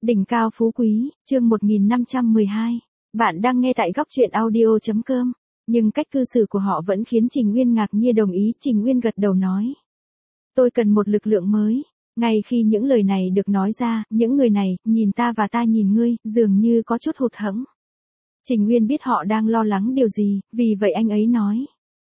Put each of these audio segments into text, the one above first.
Đỉnh cao phú quý, chương 1512. Bạn đang nghe tại góc truyện audio.com. Nhưng cách cư xử của họ vẫn khiến Trình Nguyên ngạc nhiên. Đồng ý. Trình Nguyên gật đầu nói. Tôi cần một lực lượng mới. Ngay khi những lời này được nói ra, những người này, nhìn ta và ta nhìn ngươi, dường như có chút hụt hẫng. Trình Nguyên biết họ đang lo lắng điều gì, vì vậy anh ấy nói.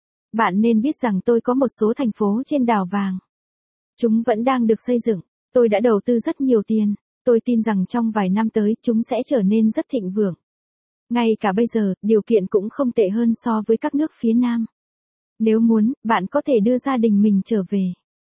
Bạn nên biết rằng tôi có một số thành phố trên đảo vàng. Chúng vẫn đang được xây dựng. Tôi đã đầu tư rất nhiều tiền. Tôi tin rằng trong vài năm tới chúng sẽ trở nên rất thịnh vượng. Ngay cả bây giờ, điều kiện cũng không tệ hơn so với các nước phía Nam. Nếu muốn, bạn có thể đưa gia đình mình trở về.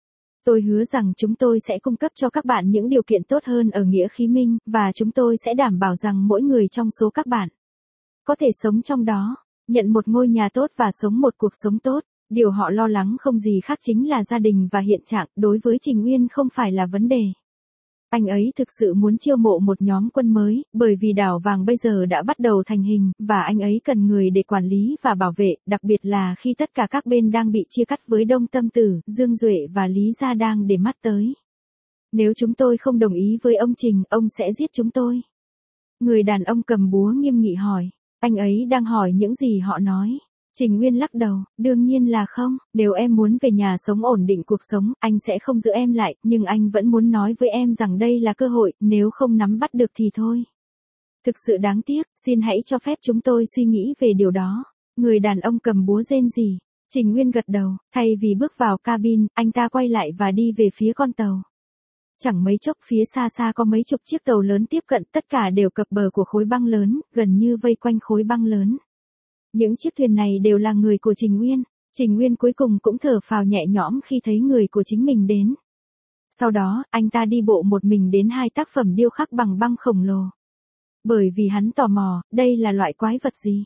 Tôi hứa rằng chúng tôi sẽ cung cấp cho các bạn những điều kiện tốt hơn ở Nghĩa Khí Minh, và chúng tôi sẽ đảm bảo rằng mỗi người trong số các bạn có thể sống trong đó, nhận một ngôi nhà tốt và sống một cuộc sống tốt. Điều họ lo lắng không gì khác chính là gia đình và hiện trạng. Đối với Trình Nguyên không phải là vấn đề. Anh ấy thực sự muốn chiêu mộ một nhóm quân mới, bởi vì đảo vàng bây giờ đã bắt đầu thành hình, và anh ấy cần người để quản lý và bảo vệ, đặc biệt là khi tất cả các bên đang bị chia cắt với Đông Tâm Tử, Dương Duệ và Lý Gia đang để mắt tới. Nếu chúng tôi không đồng ý với ông Trình, ông sẽ giết chúng tôi. Người đàn ông cầm búa nghiêm nghị hỏi. Anh ấy đang hỏi những gì họ nói. Trình Nguyên lắc đầu, đương nhiên là không, nếu em muốn về nhà sống ổn định cuộc sống, anh sẽ không giữ em lại, nhưng anh vẫn muốn nói với em rằng đây là cơ hội, nếu không nắm bắt được thì thôi. Thực sự đáng tiếc, xin hãy cho phép chúng tôi suy nghĩ về điều đó. Người đàn ông cầm búa rên rỉ. Trình Nguyên gật đầu, thay vì bước vào cabin, anh ta quay lại và đi về phía con tàu. Chẳng mấy chốc phía xa xa có mấy chục chiếc tàu lớn tiếp cận, tất cả đều cập bờ của khối băng lớn, gần như vây quanh khối băng lớn. Những chiếc thuyền này đều là người của Trình Nguyên. Trình Nguyên cuối cùng cũng thở phào nhẹ nhõm khi thấy người của chính mình đến. Sau đó, anh ta đi bộ một mình đến hai tác phẩm điêu khắc bằng băng khổng lồ. Bởi vì hắn tò mò, đây là loại quái vật gì?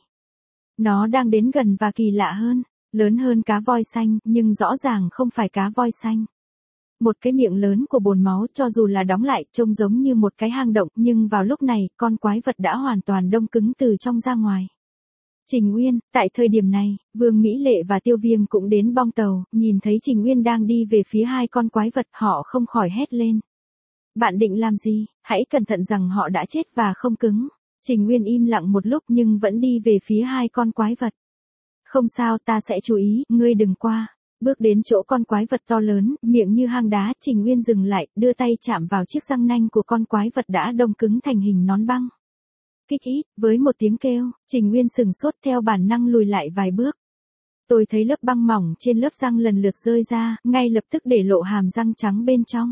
Nó đang đến gần và kỳ lạ hơn, lớn hơn cá voi xanh, nhưng rõ ràng không phải cá voi xanh. Một cái miệng lớn của bồn máu, cho dù là đóng lại, trông giống như một cái hang động, nhưng vào lúc này, con quái vật đã hoàn toàn đông cứng từ trong ra ngoài. Trình Nguyên, tại thời điểm này, Vương Mỹ Lệ và Tiêu Viêm cũng đến bong tàu, nhìn thấy Trình Nguyên đang đi về phía hai con quái vật, họ không khỏi hét lên. Bạn định làm gì? Hãy cẩn thận rằng họ đã chết và không cứng. Trình Nguyên im lặng một lúc nhưng vẫn đi về phía hai con quái vật. Không sao, ta sẽ chú ý, ngươi đừng qua. Bước đến chỗ con quái vật to lớn, miệng như hang đá, Trình Nguyên dừng lại, đưa tay chạm vào chiếc răng nanh của con quái vật đã đông cứng thành hình nón băng. Kích ít, với một tiếng kêu, Trình Nguyên sừng sốt theo bản năng lùi lại vài bước. Tôi thấy lớp băng mỏng trên lớp răng lần lượt rơi ra, ngay lập tức để lộ hàm răng trắng bên trong.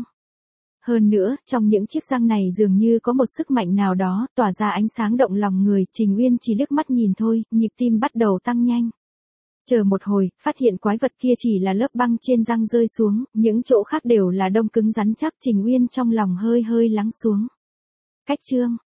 Hơn nữa, trong những chiếc răng này dường như có một sức mạnh nào đó, tỏa ra ánh sáng động lòng người. Trình Nguyên chỉ liếc mắt nhìn thôi, nhịp tim bắt đầu tăng nhanh. Chờ một hồi, phát hiện quái vật kia chỉ là lớp băng trên răng rơi xuống, những chỗ khác đều là đông cứng rắn chắc. Trình Nguyên trong lòng hơi hơi lắng xuống. Cách chương